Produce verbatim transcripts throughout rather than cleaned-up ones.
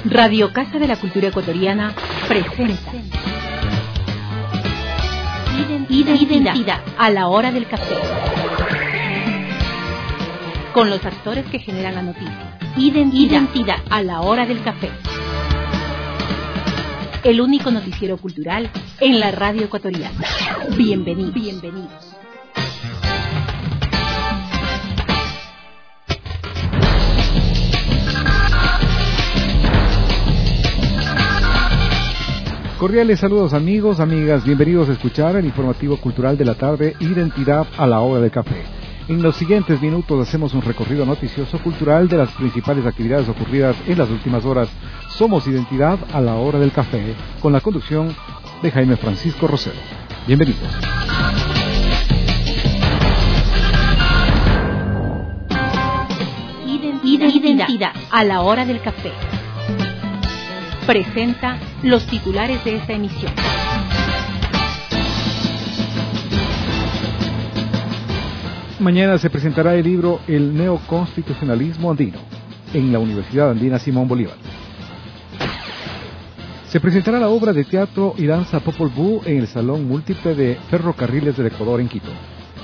Radio Casa de la Cultura Ecuatoriana presenta Identidad, Identidad a la hora del café. Con los actores que generan la noticia. Identidad, Identidad a la hora del café. El único noticiero cultural en la radio ecuatoriana. Bienvenidos. Bienvenidos. Cordiales saludos amigos, amigas, bienvenidos a escuchar el informativo cultural de la tarde, Identidad a la hora del café. En los siguientes minutos hacemos un recorrido noticioso cultural de las principales actividades ocurridas en las últimas horas. Somos Identidad a la hora del café, con la conducción de Jaime Francisco Rosero. Bienvenidos. Identidad, Identidad a la hora del café. Presenta los titulares de esta emisión. Mañana se presentará el libro El neoconstitucionalismo andino en la Universidad Andina Simón Bolívar. Se presentará la obra de teatro y danza Popol Vuh en el Salón Múltiple de Ferrocarriles del Ecuador en Quito.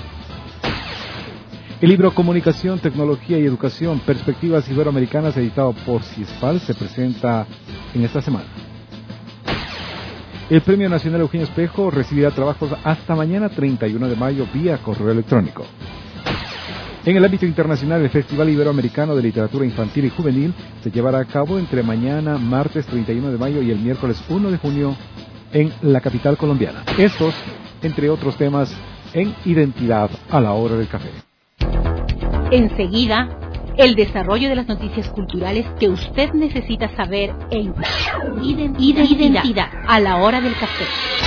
El libro Comunicación, Tecnología y Educación, Perspectivas Iberoamericanas, editado por CIESPAL, se presenta en esta semana. El Premio Nacional Eugenio Espejo recibirá trabajos hasta mañana treinta y uno de mayo vía correo electrónico. En el ámbito internacional, el Festival Iberoamericano de Literatura Infantil y Juvenil se llevará a cabo entre mañana, martes treinta y uno de mayo y el miércoles uno de junio en la capital colombiana. Estos, entre otros temas, en Identidad a la hora del café. Enseguida, el desarrollo de las noticias culturales que usted necesita saber en Identidad, Identidad a la hora del café.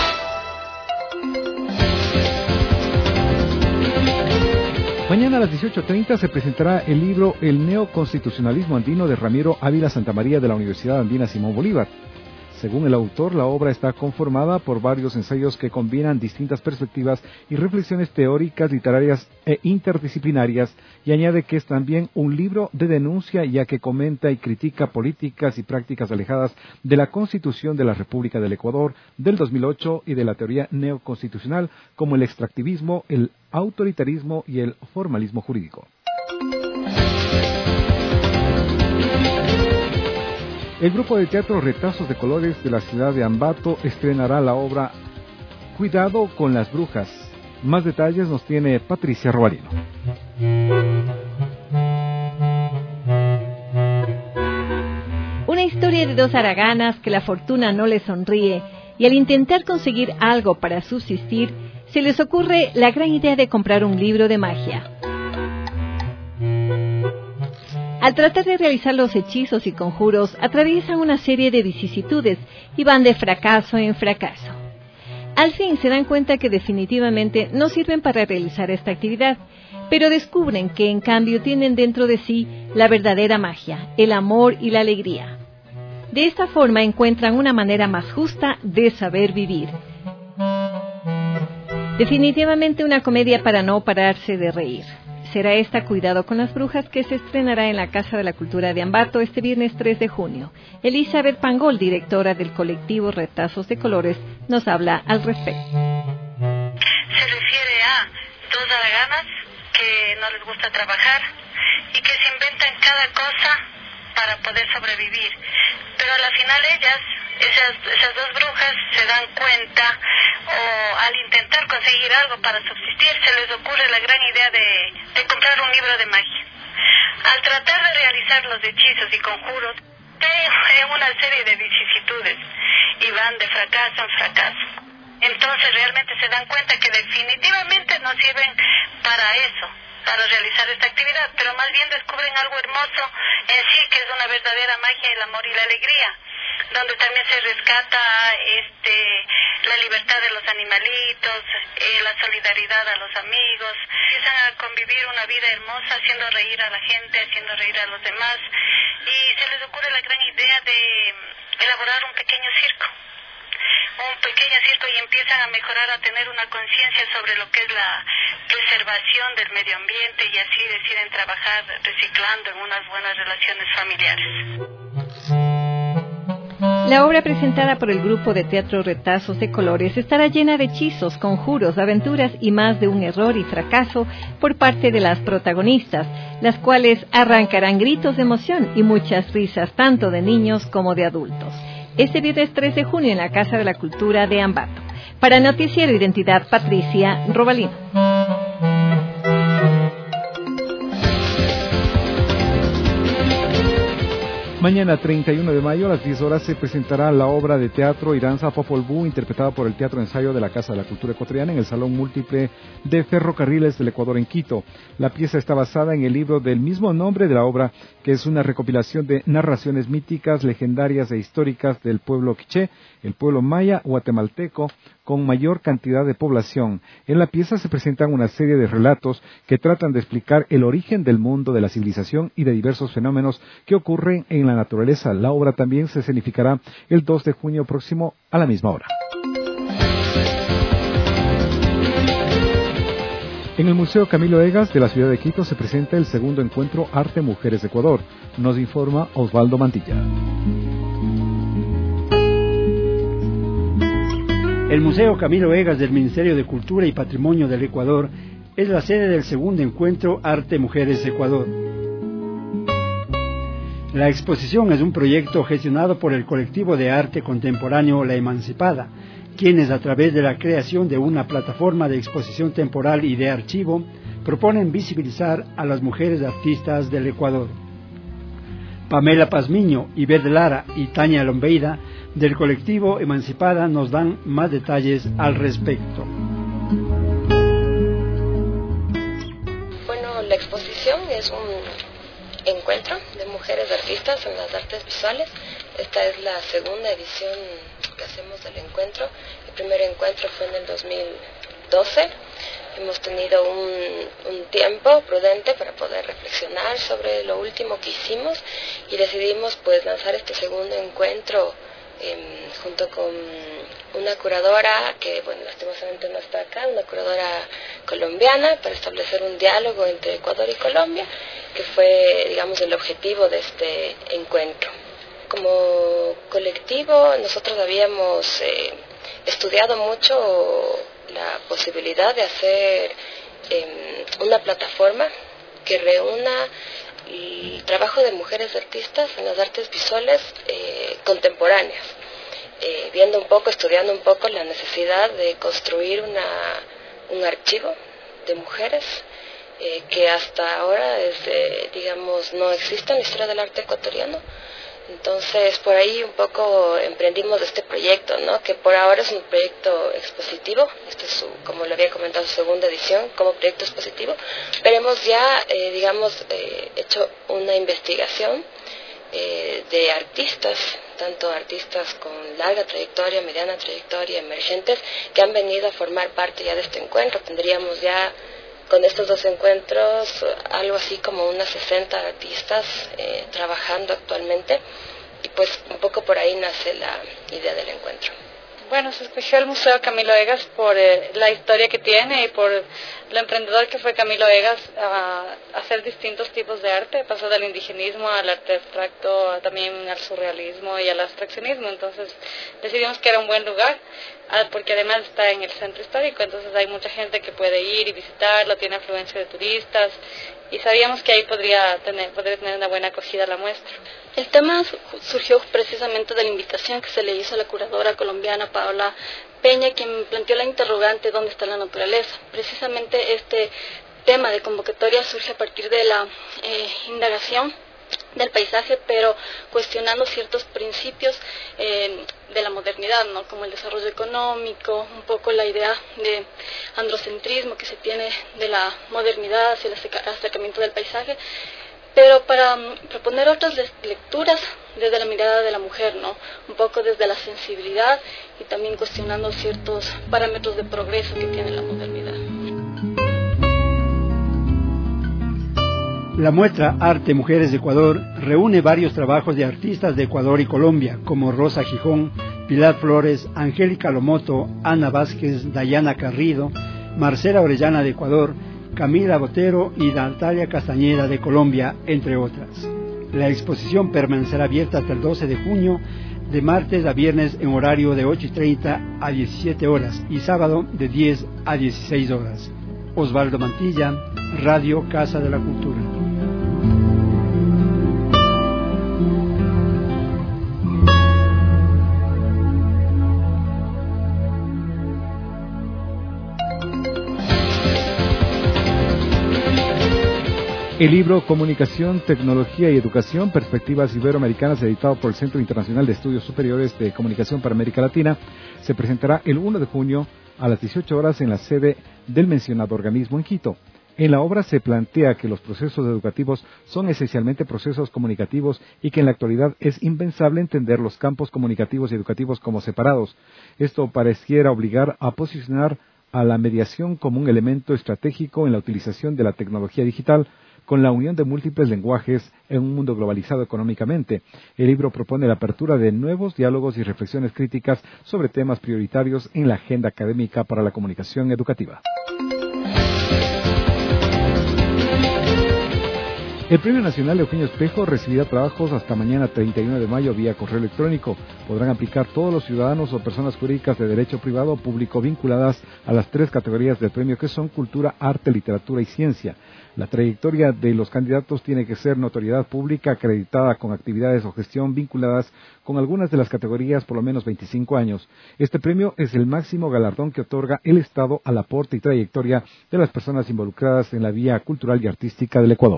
Mañana a las dieciocho treinta se presentará el libro El neoconstitucionalismo andino de Ramiro Ávila Santamaría de la Universidad Andina Simón Bolívar. Según el autor, la obra está conformada por varios ensayos que combinan distintas perspectivas y reflexiones teóricas, literarias e interdisciplinarias, y añade que es también un libro de denuncia, ya que comenta y critica políticas y prácticas alejadas de la Constitución de la República del Ecuador del dos mil ocho y de la teoría neoconstitucional, como el extractivismo, el autoritarismo y el formalismo jurídico. El grupo de teatro Retazos de Colores de la ciudad de Ambato estrenará la obra Cuidado con las brujas. Más detalles nos tiene Patricia Robalino. Una historia de dos haraganas que la fortuna no les sonríe y al intentar conseguir algo para subsistir, se les ocurre la gran idea de comprar un libro de magia. Al tratar de realizar los hechizos y conjuros, atraviesan una serie de vicisitudes y van de fracaso en fracaso. Al fin se dan cuenta que definitivamente no sirven para realizar esta actividad, pero descubren que en cambio tienen dentro de sí la verdadera magia, el amor y la alegría. De esta forma encuentran una manera más justa de saber vivir. Definitivamente una comedia para no pararse de reír. Será esta Cuidado con las brujas, que se estrenará en la Casa de la Cultura de Ambato este viernes tres de junio. Elizabeth Pangol, directora del colectivo Retazos de Colores, nos habla al respecto. Se refiere a dos haraganas que no les gusta trabajar y que se inventan cada cosa para poder sobrevivir. Pero a la final ellas, esas, esas dos brujas, se dan cuenta, o al intentar conseguir algo para subsistir, se les ocurre la gran idea de, de comprar un libro de magia. Al tratar de realizar los hechizos y conjuros, en una serie de vicisitudes y van de fracaso en fracaso. Entonces realmente se dan cuenta que definitivamente no sirven para eso, para realizar esta actividad, pero más bien descubren algo hermoso en sí, que es una verdadera magia, el amor y la alegría, donde también se rescata este la libertad de los animalitos, eh, la solidaridad a los amigos. Empiezan a convivir una vida hermosa, haciendo reír a la gente, haciendo reír a los demás, y se les ocurre la gran idea de elaborar un pequeño circo. un pequeño circo y empiezan a mejorar, a tener una conciencia sobre lo que es la preservación del medio ambiente, y así deciden trabajar reciclando en unas buenas relaciones familiares. La obra presentada por el grupo de teatro Retazos de Colores estará llena de hechizos, conjuros, aventuras y más de un error y fracaso por parte de las protagonistas, las cuales arrancarán gritos de emoción y muchas risas tanto de niños como de adultos. Este viernes tres de junio en la Casa de la Cultura de Ambato. Para Noticiero Identidad, Patricia Robalino. Mañana treinta y uno de mayo a las diez horas se presentará la obra de teatro y danza Popol Vuh, interpretada por el Teatro Ensayo de la Casa de la Cultura Ecuatoriana en el Salón Múltiple de Ferrocarriles del Ecuador en Quito. La pieza está basada en el libro del mismo nombre de la obra, que es una recopilación de narraciones míticas, legendarias e históricas del pueblo quiché, el pueblo maya guatemalteco, con mayor cantidad de población. En la pieza se presentan una serie de relatos que tratan de explicar el origen del mundo, de la civilización y de diversos fenómenos que ocurren en la naturaleza. La obra también se escenificará el dos de junio próximo a la misma hora. En el Museo Camilo Egas de la ciudad de Quito se presenta el segundo encuentro Arte Mujeres de Ecuador. Nos informa Osvaldo Mantilla. El Museo Camilo Egas del Ministerio de Cultura y Patrimonio del Ecuador es la sede del segundo encuentro Arte Mujeres Ecuador. La exposición es un proyecto gestionado por el colectivo de arte contemporáneo La Emancipada, quienes a través de la creación de una plataforma de exposición temporal y de archivo proponen visibilizar a las mujeres artistas del Ecuador. Pamela Pazmiño, Iber Lara y Tania Lombeida del colectivo Emancipada nos dan más detalles al respecto. Bueno, la exposición es un encuentro de mujeres artistas en las artes visuales. Esta es la segunda edición que hacemos del encuentro. El primer encuentro fue en el dos mil doce. Hemos tenido un, un tiempo prudente para poder reflexionar sobre lo último que hicimos y decidimos pues lanzar este segundo encuentro eh, junto con una curadora que, bueno, lastimosamente no está acá, una curadora colombiana, para establecer un diálogo entre Ecuador y Colombia, que fue, digamos, el objetivo de este encuentro. Como colectivo, nosotros habíamos eh, estudiado mucho la posibilidad de hacer eh, una plataforma que reúna el trabajo de mujeres artistas en las artes visuales eh, contemporáneas, eh, viendo un poco, estudiando un poco la necesidad de construir una, un archivo de mujeres eh, que hasta ahora es, eh, digamos, no existe en la historia del arte ecuatoriano. Entonces, por ahí un poco emprendimos este proyecto, ¿no? Que por ahora es un proyecto expositivo. Este es su, como le había comentado, su segunda edición como proyecto expositivo. Pero hemos ya, eh, digamos, eh, hecho una investigación eh, de artistas, tanto artistas con larga trayectoria, mediana trayectoria, emergentes, que han venido a formar parte ya de este encuentro. Tendríamos ya con estos dos encuentros algo así como unas sesenta artistas eh, trabajando actualmente, y pues un poco por ahí nace la idea del encuentro. Bueno, se escogió el Museo Camilo Egas por eh, la historia que tiene y por lo emprendedor que fue Camilo Egas a, a hacer distintos tipos de arte. Pasó del indigenismo al arte abstracto, a, también al surrealismo y al abstraccionismo. Entonces decidimos que era un buen lugar, a, porque además está en el centro histórico, entonces hay mucha gente que puede ir y visitarlo, tiene afluencia de turistas, y sabíamos que ahí podría tener, podría tener una buena acogida la muestra. El tema surgió precisamente de la invitación que se le hizo a la curadora colombiana Paola Peña, quien planteó la interrogante ¿dónde está la naturaleza? Precisamente este tema de convocatoria surge a partir de la eh, indagación del paisaje, pero cuestionando ciertos principios eh, de la modernidad, ¿no? Como el desarrollo económico, un poco la idea de androcentrismo que se tiene de la modernidad hacia el acercamiento del paisaje, pero para um, proponer otras lecturas desde la mirada de la mujer, ¿no? Un poco desde la sensibilidad y también cuestionando ciertos parámetros de progreso que tiene la modernidad. La muestra Arte Mujeres de Ecuador reúne varios trabajos de artistas de Ecuador y Colombia, como Rosa Gijón, Pilar Flores, Angélica Lomoto, Ana Vázquez, Dayana Carrido, Marcela Orellana de Ecuador, Camila Botero y Natalia Castañeda de Colombia, entre otras. La exposición permanecerá abierta hasta el doce de junio de martes a viernes en horario de ocho y treinta a diecisiete horas y sábado de diez a dieciséis horas. Osvaldo Mantilla, Radio Casa de la Cultura. El libro Comunicación, Tecnología y Educación, Perspectivas Iberoamericanas, editado por el Centro Internacional de Estudios Superiores de Comunicación para América Latina, se presentará el primero de junio a las dieciocho horas en la sede del mencionado organismo en Quito. En la obra se plantea que los procesos educativos son esencialmente procesos comunicativos y que en la actualidad es impensable entender los campos comunicativos y educativos como separados. Esto pareciera obligar a posicionar a la mediación como un elemento estratégico en la utilización de la tecnología digital, con la unión de múltiples lenguajes en un mundo globalizado económicamente. El libro propone la apertura de nuevos diálogos y reflexiones críticas sobre temas prioritarios en la agenda académica para la comunicación educativa. El Premio Nacional Eugenio Espejo recibirá trabajos hasta mañana treinta y uno de mayo vía correo electrónico. Podrán aplicar todos los ciudadanos o personas jurídicas de derecho privado o público vinculadas a las tres categorías del premio, que son cultura, arte, literatura y ciencia. La trayectoria de los candidatos tiene que ser notoriedad pública acreditada con actividades o gestión vinculadas con algunas de las categorías por lo menos veinticinco años. Este premio es el máximo galardón que otorga el Estado al aporte y trayectoria de las personas involucradas en la vía cultural y artística del Ecuador.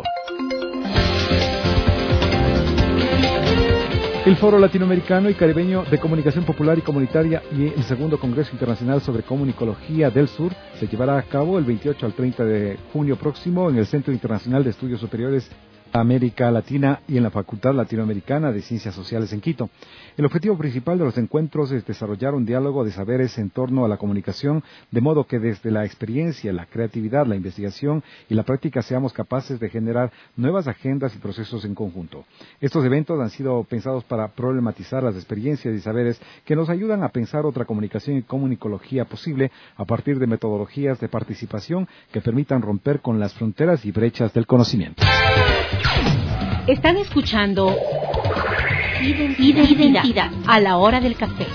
El Foro Latinoamericano y Caribeño de Comunicación Popular y Comunitaria y el segundo Congreso Internacional sobre Comunicología del Sur se llevará a cabo el veintiocho al treinta de junio próximo en el Centro Internacional de Estudios Superiores de América Latina y en la Facultad Latinoamericana de Ciencias Sociales en Quito. El objetivo principal de los encuentros es desarrollar un diálogo de saberes en torno a la comunicación, de modo que desde la experiencia, la creatividad, la investigación y la práctica seamos capaces de generar nuevas agendas y procesos en conjunto. Estos eventos han sido pensados para problematizar las experiencias y saberes que nos ayudan a pensar otra comunicación y comunicología posible a partir de metodologías de participación que permitan romper con las fronteras y brechas del conocimiento. Están escuchando Identidad, Identidad a la hora del café.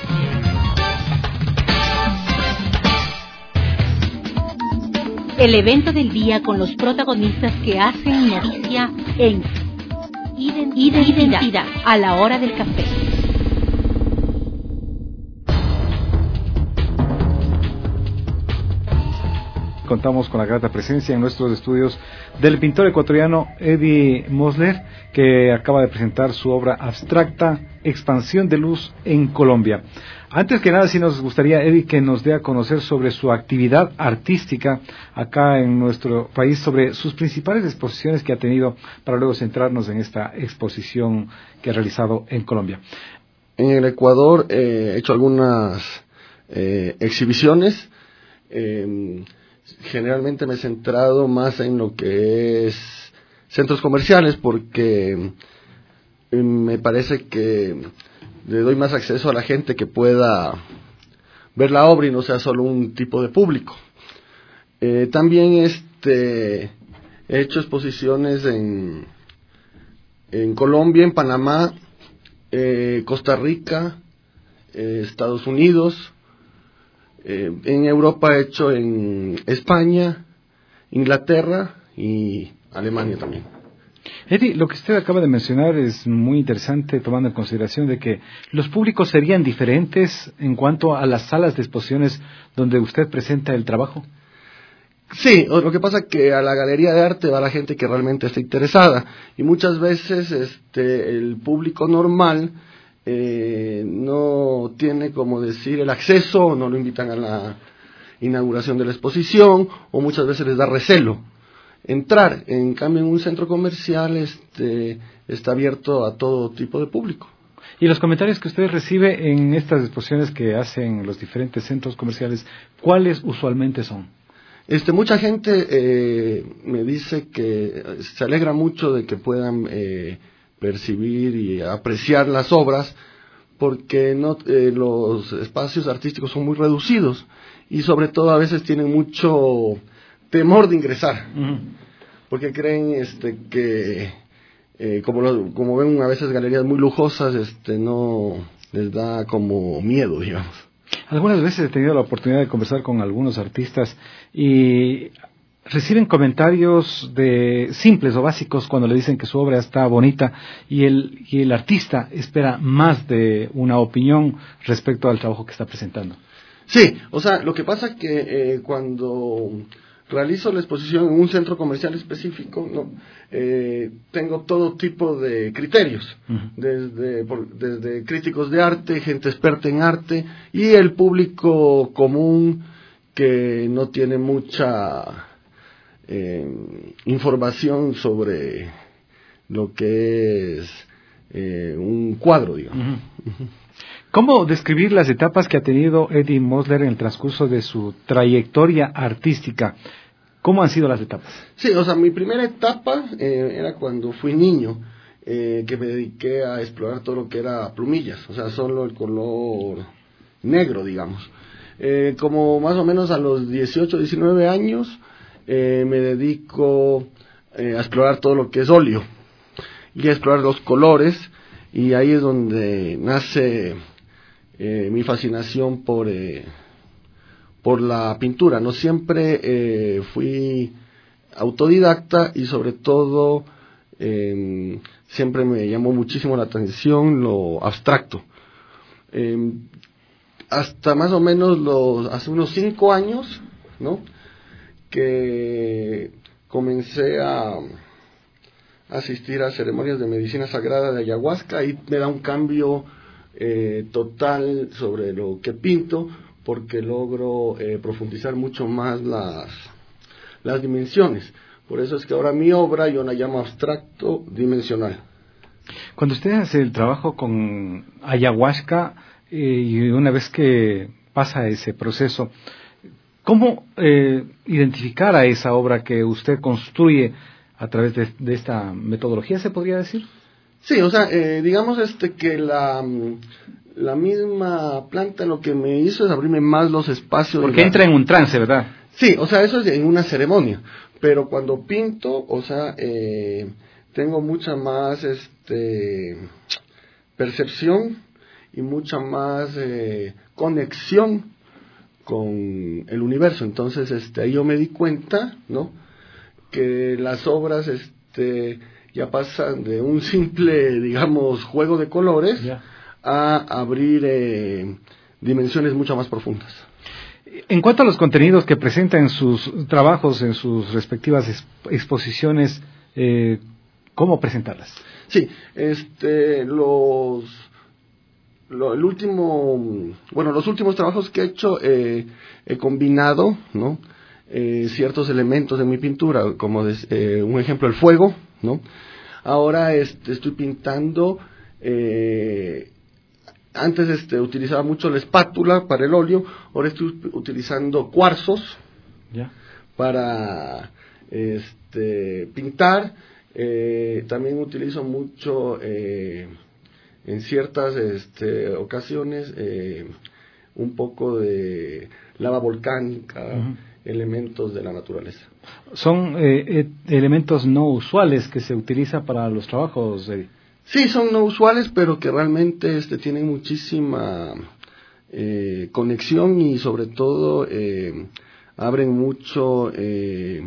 El evento del día con los protagonistas que hacen noticia en Identidad, Identidad a la hora del café. Contamos con la grata presencia en nuestros estudios del pintor ecuatoriano Eddie Mosler, que acaba de presentar su obra abstracta Expansión de Luz en Colombia. Antes que nada, sí nos gustaría, Eddie, que nos dé a conocer sobre su actividad artística acá en nuestro país, sobre sus principales exposiciones que ha tenido, para luego centrarnos en esta exposición que ha realizado en Colombia. En el Ecuador eh, he hecho algunas eh, exhibiciones. Eh, Generalmente me he centrado más en lo que es centros comerciales, porque me parece que le doy más acceso a la gente que pueda ver la obra y no sea solo un tipo de público. Eh, también este he hecho exposiciones en, en Colombia, en Panamá, eh, Costa Rica, eh, Estados Unidos. Eh, en Europa he hecho en España, Inglaterra y Alemania también. Eddie, lo que usted acaba de mencionar es muy interesante, tomando en consideración de que los públicos serían diferentes en cuanto a las salas de exposiciones donde usted presenta el trabajo. Sí, lo que pasa es que a la galería de arte va la gente que realmente está interesada, y muchas veces este el público normal Eh, no tiene, como decir, el acceso, no lo invitan a la inauguración de la exposición, o muchas veces les da recelo entrar. En cambio, en un centro comercial este está abierto a todo tipo de público. Y los comentarios que usted recibe en estas exposiciones que hacen los diferentes centros comerciales, ¿cuáles usualmente son? Este, mucha gente eh, me dice que se alegra mucho de que puedan eh, percibir y apreciar las obras, porque no eh, los espacios artísticos son muy reducidos y sobre todo a veces tienen mucho temor de ingresar, uh-huh. porque creen este que eh, como lo, como ven a veces galerías muy lujosas, este no les da como miedo, digamos. Algunas veces he tenido la oportunidad de conversar con algunos artistas y reciben comentarios de simples o básicos cuando le dicen que su obra está bonita y el, y el artista espera más de una opinión respecto al trabajo que está presentando. Sí, o sea, lo que pasa es que eh, cuando realizo la exposición en un centro comercial específico, ¿no? eh, tengo todo tipo de criterios, uh-huh. desde, por, desde críticos de arte, gente experta en arte y el público común que no tiene mucha eh, información sobre lo que es eh, un cuadro, digamos. Uh-huh. Uh-huh. ¿Cómo describir las etapas que ha tenido Eddie Mosler en el transcurso de su trayectoria artística? ¿Cómo han sido las etapas? Sí, o sea, mi primera etapa eh, era cuando fui niño, eh, que me dediqué a explorar todo lo que era plumillas, o sea, solo el color negro, digamos. Eh, como más o menos a los dieciocho, diecinueve años, eh, me dedico eh, a explorar todo lo que es óleo y a explorar los colores, y ahí es donde nace eh, mi fascinación por... Eh, por la pintura. No siempre eh, fui autodidacta y sobre todo eh, siempre me llamó muchísimo la atención lo abstracto. Eh, hasta más o menos los, hace unos cinco años, ¿no? Que comencé a asistir a ceremonias de medicina sagrada de ayahuasca y me da un cambio eh, total sobre lo que pinto, porque logro eh, profundizar mucho más las, las dimensiones. Por eso es que ahora mi obra yo la llamo abstracto dimensional. Cuando usted hace el trabajo con ayahuasca eh, y una vez que pasa ese proceso, ¿cómo eh, identificar a esa obra que usted construye a través de, de esta metodología, se podría decir? Sí, o sea, eh, digamos este que la... La misma planta lo que me hizo es abrirme más los espacios. Porque la... entra en un trance, ¿verdad? Sí, o sea, eso es en una ceremonia. Pero cuando pinto, o sea, eh, tengo mucha más este percepción y mucha más eh, conexión con el universo. Entonces, este, ahí yo me di cuenta, ¿no? Que las obras, este, ya pasan de un simple, digamos, juego de colores. Yeah. A abrir eh, dimensiones mucho más profundas. En cuanto a los contenidos que presenta en sus trabajos, en sus respectivas exp- exposiciones, eh, ¿cómo presentarlas? Sí, este, los, lo, el último, bueno, los últimos trabajos que he hecho, eh, he combinado, ¿no? Eh, ciertos elementos de mi pintura, como de, eh, un ejemplo, el fuego, ¿no? Ahora este, estoy pintando. Eh, Antes este, utilizaba mucho la espátula para el óleo, ahora estoy utilizando cuarzos yeah. para este, pintar. Eh, también utilizo mucho eh, en ciertas este, ocasiones eh, un poco de lava volcánica, uh-huh. elementos de la naturaleza. ¿Son eh, elementos no usuales que se utiliza para los trabajos, Eddie? Sí, son no usuales, pero que realmente este, tienen muchísima eh, conexión y sobre todo eh, abren mucho eh,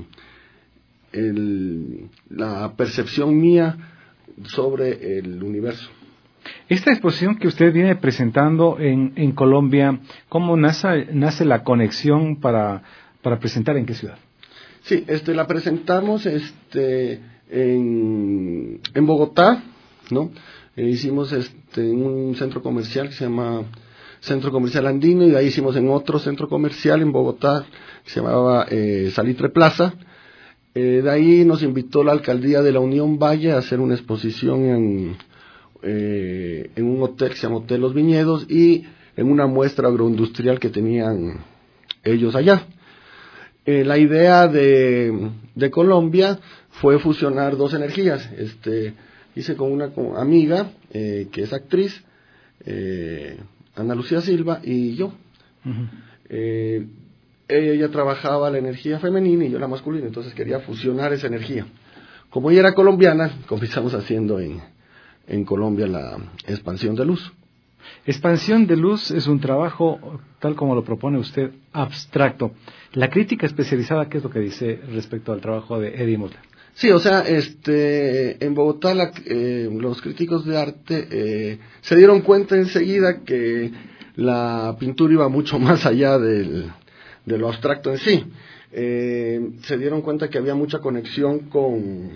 el, la percepción mía sobre el universo. Esta exposición que usted viene presentando en, en Colombia, ¿cómo nace, nace la conexión para, para presentar en qué ciudad? Sí, este, la presentamos este, en, en Bogotá, ¿no? Eh, hicimos este, en un centro comercial que se llama Centro Comercial Andino, y de ahí hicimos en otro centro comercial en Bogotá que se llamaba eh, Salitre Plaza. Eh, de ahí nos invitó la alcaldía de la Unión Valle a hacer una exposición en, eh, en un hotel que se llama Hotel Los Viñedos y en una muestra agroindustrial que tenían ellos allá. Eh, la idea de, de Colombia fue fusionar dos energías. Este, hice con una con amiga eh, que es actriz, eh, Ana Lucía Silva, y yo. Uh-huh. Eh, ella trabajaba la energía femenina y yo la masculina, entonces quería fusionar esa energía. Como ella era colombiana, comenzamos haciendo en, en Colombia la expansión de luz. Expansión de luz es un trabajo, tal como lo propone usted, abstracto. La crítica especializada, ¿qué es lo que dice respecto al trabajo de Eddie Mosler? Sí, o sea, este, en Bogotá la, eh, los críticos de arte eh, se dieron cuenta enseguida que la pintura iba mucho más allá del, de lo abstracto en sí. Eh, se dieron cuenta que había mucha conexión con,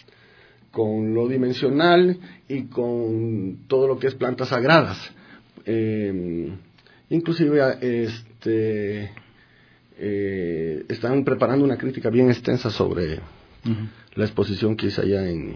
con lo dimensional y con todo lo que es plantas sagradas. Eh, inclusive este, eh, están preparando una crítica bien extensa sobre uh-huh. la exposición que hice allá en,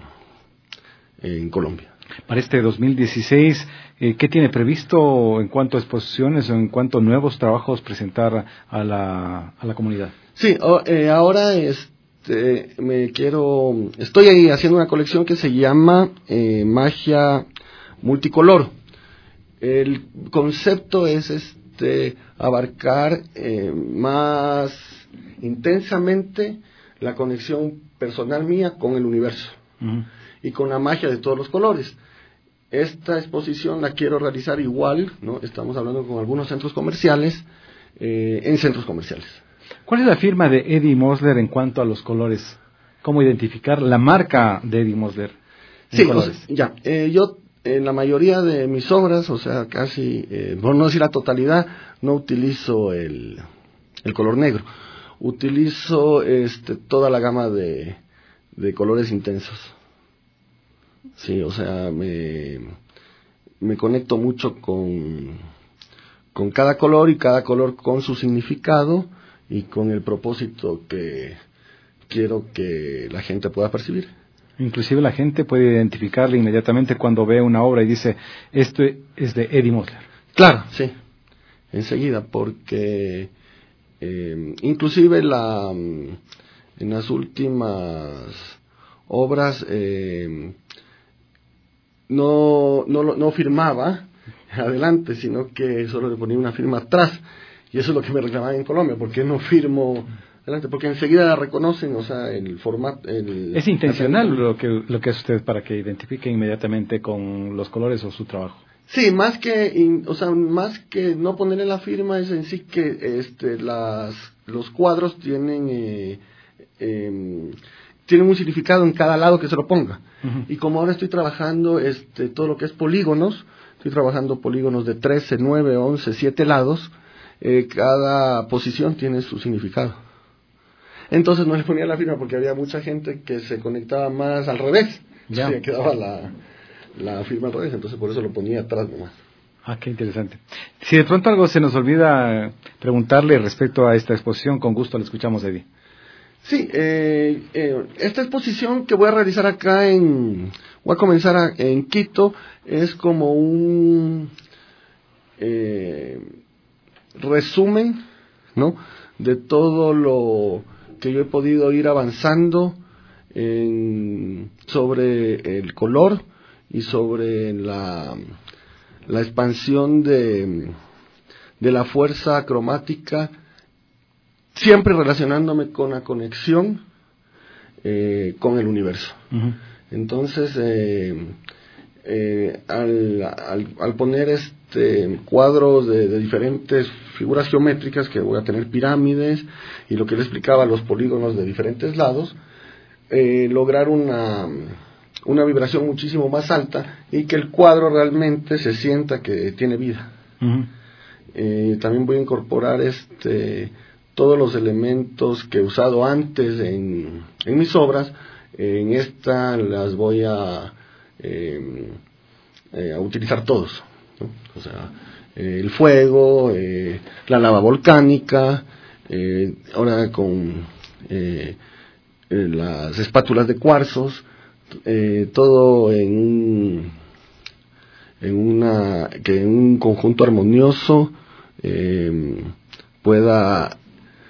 en Colombia. Para este dos mil dieciséis, eh, ¿qué tiene previsto en cuanto a exposiciones o en cuanto a nuevos trabajos presentar a la, a la comunidad? Sí, oh, eh, ahora este, me quiero, estoy ahí haciendo una colección que se llama eh, Magia Multicolor. El concepto es este abarcar eh, más intensamente la conexión personal mía con el universo uh-huh. y con la magia de todos los colores. Esta exposición la quiero realizar igual, ¿no? Estamos hablando con algunos centros comerciales, eh, en centros comerciales. ¿Cuál es la firma de Eddie Mosler en cuanto a los colores? ¿Cómo identificar la marca de Eddie Mosler en sí, colores? O sea, ya, eh, yo en la mayoría de mis obras, o sea, casi, eh, por no decir la totalidad, no utilizo el, el color negro. Utilizo este, toda la gama de, de colores intensos. Sí, o sea, me, me conecto mucho con, con cada color y cada color con su significado y con el propósito que quiero que la gente pueda percibir. Inclusive la gente puede identificarle inmediatamente cuando ve una obra y dice, esto es de Eddie Mosler. Claro, sí, enseguida, porque eh, inclusive la, en las últimas obras eh, no, no, no firmaba adelante, sino que solo le ponía una firma atrás, y eso es lo que me reclamaban en Colombia, ¿por qué no firmo adelante? Porque enseguida la reconocen, o sea, el formato... El, ¿Es intencional lo que, lo que hace usted para que identifique inmediatamente con los colores o su trabajo? Sí, más que, in, o sea, más que no ponerle la firma, es en sí que este, las, los cuadros tienen, eh, eh, tienen un significado en cada lado que se lo ponga. Uh-huh. Y como ahora estoy trabajando este, todo lo que es polígonos, estoy trabajando polígonos de trece, nueve, once, siete lados, eh, cada posición tiene su significado. Entonces no le ponía la firma porque había mucha gente que se conectaba más al revés. Ya. Se quedaba la, la firma al revés, entonces por eso lo ponía atrás nomás. Ah, qué interesante. Si de pronto algo se nos olvida preguntarle respecto a esta exposición, con gusto le escuchamos, Eddie. Sí, eh, eh, esta exposición que voy a realizar acá en... Voy a comenzar a, en Quito, es como un eh, resumen, ¿no?, de todo lo que yo he podido ir avanzando en, sobre el color y sobre la, la expansión de, de la fuerza cromática, siempre relacionándome con la conexión eh, con el universo. Uh-huh. Entonces, eh, eh, al, al, al poner este cuadros de, de diferentes figuras geométricas, que voy a tener pirámides, y lo que le explicaba, los polígonos de diferentes lados, eh, lograr una, una vibración muchísimo más alta y que el cuadro realmente se sienta que tiene vida. Uh-huh. Eh, también voy a incorporar este todos los elementos que he usado antes en, en mis obras. En esta las voy a, eh, eh, a utilizar todos, ¿no? O sea, eh, el fuego, eh, la lava volcánica, eh, ahora con eh, eh, las espátulas de cuarzos, eh, todo en un, en una que en un conjunto armonioso eh, pueda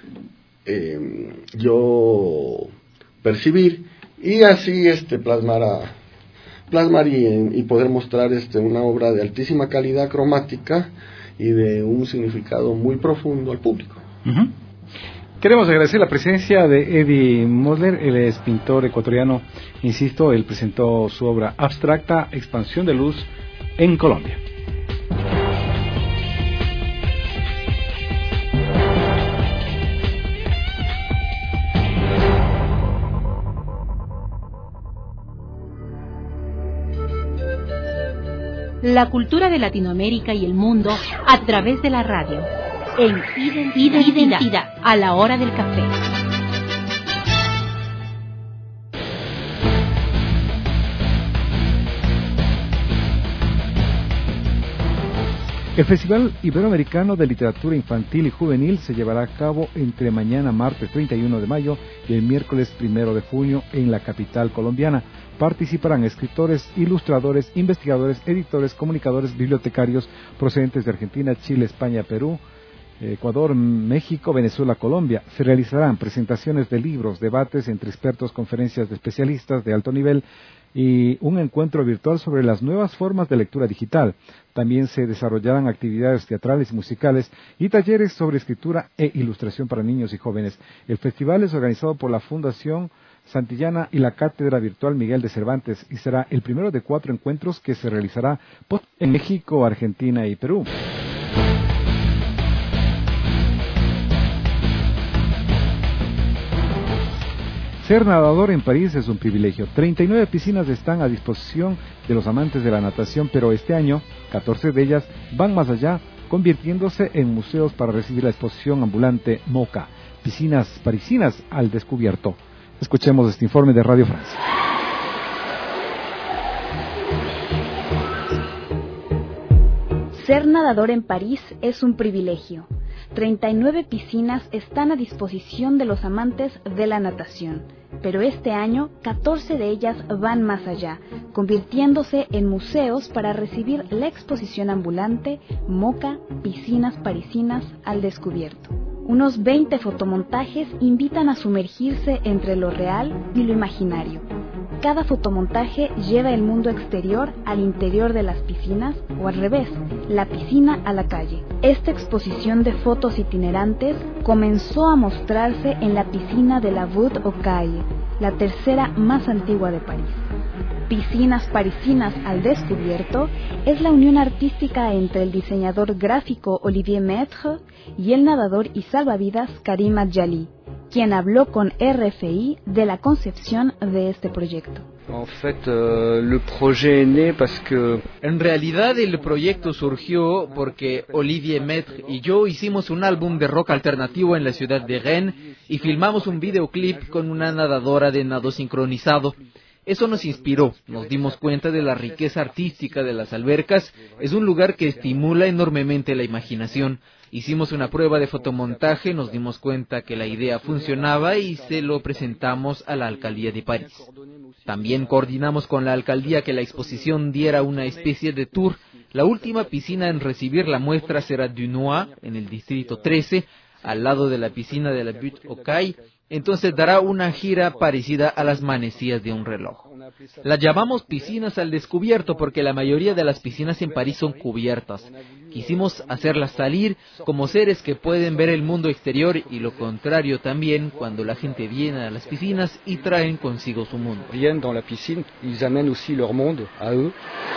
eh, yo percibir y así este plasmar a, plasmar y, y poder mostrar este una obra de altísima calidad cromática y de un significado muy profundo al público. Uh-huh. Queremos agradecer la presencia de Eddie Mosler. Él es pintor ecuatoriano, insisto, él presentó su obra abstracta Expansión de Luz en Colombia. La cultura de Latinoamérica y el mundo a través de la radio. En Identidad, Identidad a la hora del café. El Festival Iberoamericano de Literatura Infantil y Juvenil se llevará a cabo entre mañana martes treinta y uno de mayo y el miércoles primero de junio en la capital colombiana. Participarán escritores, ilustradores, investigadores, editores, comunicadores, bibliotecarios procedentes de Argentina, Chile, España, Perú, Ecuador, México, Venezuela, Colombia. Se realizarán presentaciones de libros, debates entre expertos, conferencias de especialistas de alto nivel y un encuentro virtual sobre las nuevas formas de lectura digital. También se desarrollarán actividades teatrales y musicales y talleres sobre escritura e ilustración para niños y jóvenes. El festival es organizado por la Fundación Santillana y la Cátedra Virtual Miguel de Cervantes y será el primero de cuatro encuentros que se realizará en México, Argentina y Perú. Ser nadador en París es un privilegio. treinta y nueve piscinas están a disposición de los amantes de la natación, pero este año, catorce de ellas van más allá, convirtiéndose en museos para recibir la exposición ambulante MOCA, piscinas parisinas al descubierto. Escuchemos este informe de Radio Francia. Ser nadador en París es un privilegio. treinta y nueve piscinas están a disposición de los amantes de la natación, pero este año catorce de ellas van más allá, convirtiéndose en museos para recibir la exposición ambulante MOCA, piscinas parisinas al descubierto. Unos veinte fotomontajes invitan a sumergirse entre lo real y lo imaginario. Cada fotomontaje lleva el mundo exterior al interior de las piscinas o al revés, la piscina a la calle. Esta exposición de fotos itinerantes comenzó a mostrarse en la piscina de la Butte aux Cailles, la tercera más antigua de París. Piscinas parisinas al descubierto es la unión artística entre el diseñador gráfico Olivier Maître y el nadador y salvavidas Karim Adjali, quien habló con R F I de la concepción de este proyecto. En fait, euh, le projet est né parce que... En realidad el proyecto surgió porque Olivier Maître y yo hicimos un álbum de rock alternativo en la ciudad de Rennes y filmamos un videoclip con una nadadora de nado sincronizado. Eso nos inspiró, nos dimos cuenta de la riqueza artística de las albercas, es un lugar que estimula enormemente la imaginación. Hicimos una prueba de fotomontaje, nos dimos cuenta que la idea funcionaba y se lo presentamos a la alcaldía de París. También coordinamos con la alcaldía que la exposición diera una especie de tour. La última piscina en recibir la muestra será Dunois, en el distrito trece, al lado de la piscina de la Butte aux Cailles. Entonces dará una gira parecida a las manecillas de un reloj. La llamamos piscinas al descubierto porque la mayoría de las piscinas en París son cubiertas. Quisimos hacerlas salir como seres que pueden ver el mundo exterior y lo contrario también cuando la gente viene a las piscinas y traen consigo su mundo. Viennent dans la piscine, ils amènent aussi leur monde à eux.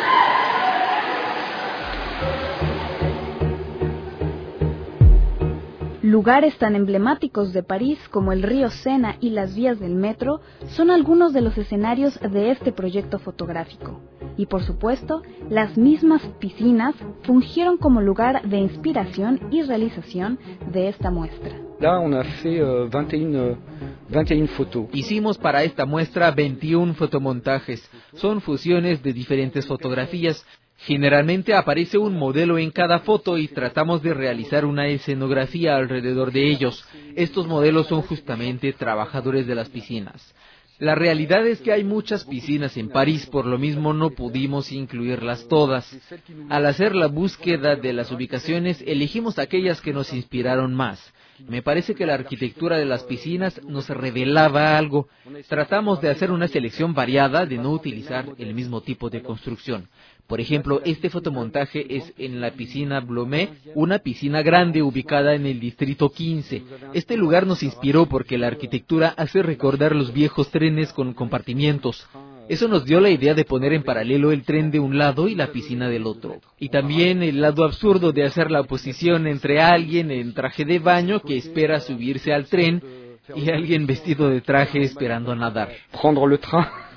Lugares tan emblemáticos de París como el río Sena y las vías del metro son algunos de los escenarios de este proyecto fotográfico. Y por supuesto, las mismas piscinas fungieron como lugar de inspiración y realización de esta muestra. Là, on a fait euh, veintiuna, veintiuna fotos. Hicimos para esta muestra veintiún fotomontajes. Son fusiones de diferentes fotografías. Generalmente aparece un modelo en cada foto y tratamos de realizar una escenografía alrededor de ellos. Estos modelos son justamente trabajadores de las piscinas. La realidad es que hay muchas piscinas en París, por lo mismo no pudimos incluirlas todas. Al hacer la búsqueda de las ubicaciones, elegimos aquellas que nos inspiraron más. Me parece que la arquitectura de las piscinas nos revelaba algo. Tratamos de hacer una selección variada, de no utilizar el mismo tipo de construcción. Por ejemplo, este fotomontaje es en la piscina Blomet, una piscina grande ubicada en el distrito quince. Este lugar nos inspiró porque la arquitectura hace recordar los viejos trenes con compartimientos. Eso nos dio la idea de poner en paralelo el tren de un lado y la piscina del otro. Y también el lado absurdo de hacer la oposición entre alguien en traje de baño que espera subirse al tren y alguien vestido de traje esperando nadar. Prendre le train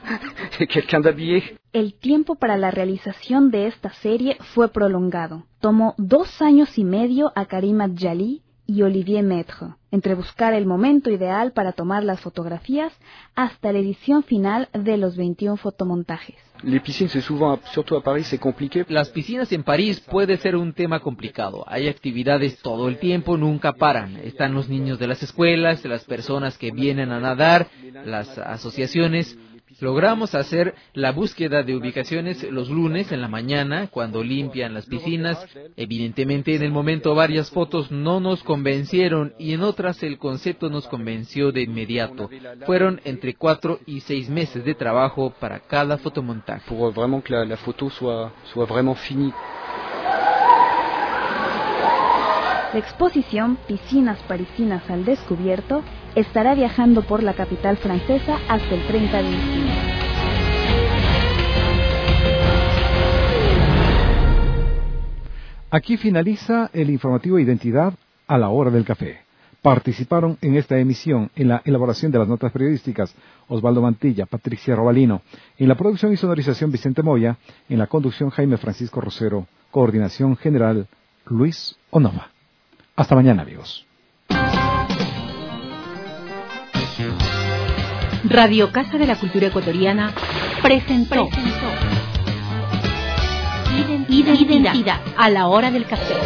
quelqu'un d'habillé. El tiempo para la realización de esta serie fue prolongado. Tomó dos años y medio a Karima Djali y Olivier Maître, entre buscar el momento ideal para tomar las fotografías hasta la edición final de los veintiún fotomontajes. Les piscines, c'est souvent, surtout à Paris, c'est compliqué. Las piscinas en París puede ser un tema complicado. Hay actividades todo el tiempo, nunca paran. Están los niños de las escuelas, las personas que vienen a nadar, las asociaciones. Logramos hacer la búsqueda de ubicaciones los lunes en la mañana, cuando limpian las piscinas. Evidentemente, en el momento varias fotos no nos convencieron y en otras el concepto nos convenció de inmediato. Fueron entre cuatro y seis meses de trabajo para cada fotomontaje. Pour vraiment que la, la photo soit, soit vraiment finie. La exposición Piscinas Parisinas al Descubierto estará viajando por la capital francesa hasta el treinta de diciembre. Aquí finaliza el informativo Identidad a la hora del café. Participaron en esta emisión en la elaboración de las notas periodísticas Osvaldo Mantilla, Patricia Robalino, en la producción y sonorización Vicente Moya, en la conducción Jaime Francisco Rosero, coordinación general Luis Onova. Hasta mañana, amigos. Radio Casa de la Cultura Ecuatoriana presentó, presentó Identidad, Identidad a la hora del café.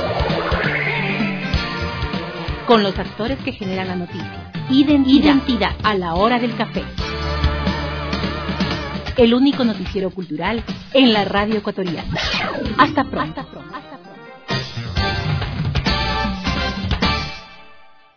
Con los actores que generan la noticia. Identidad, Identidad a la hora del café. El único noticiero cultural en la radio ecuatoriana. Hasta pronto. Hasta pronto.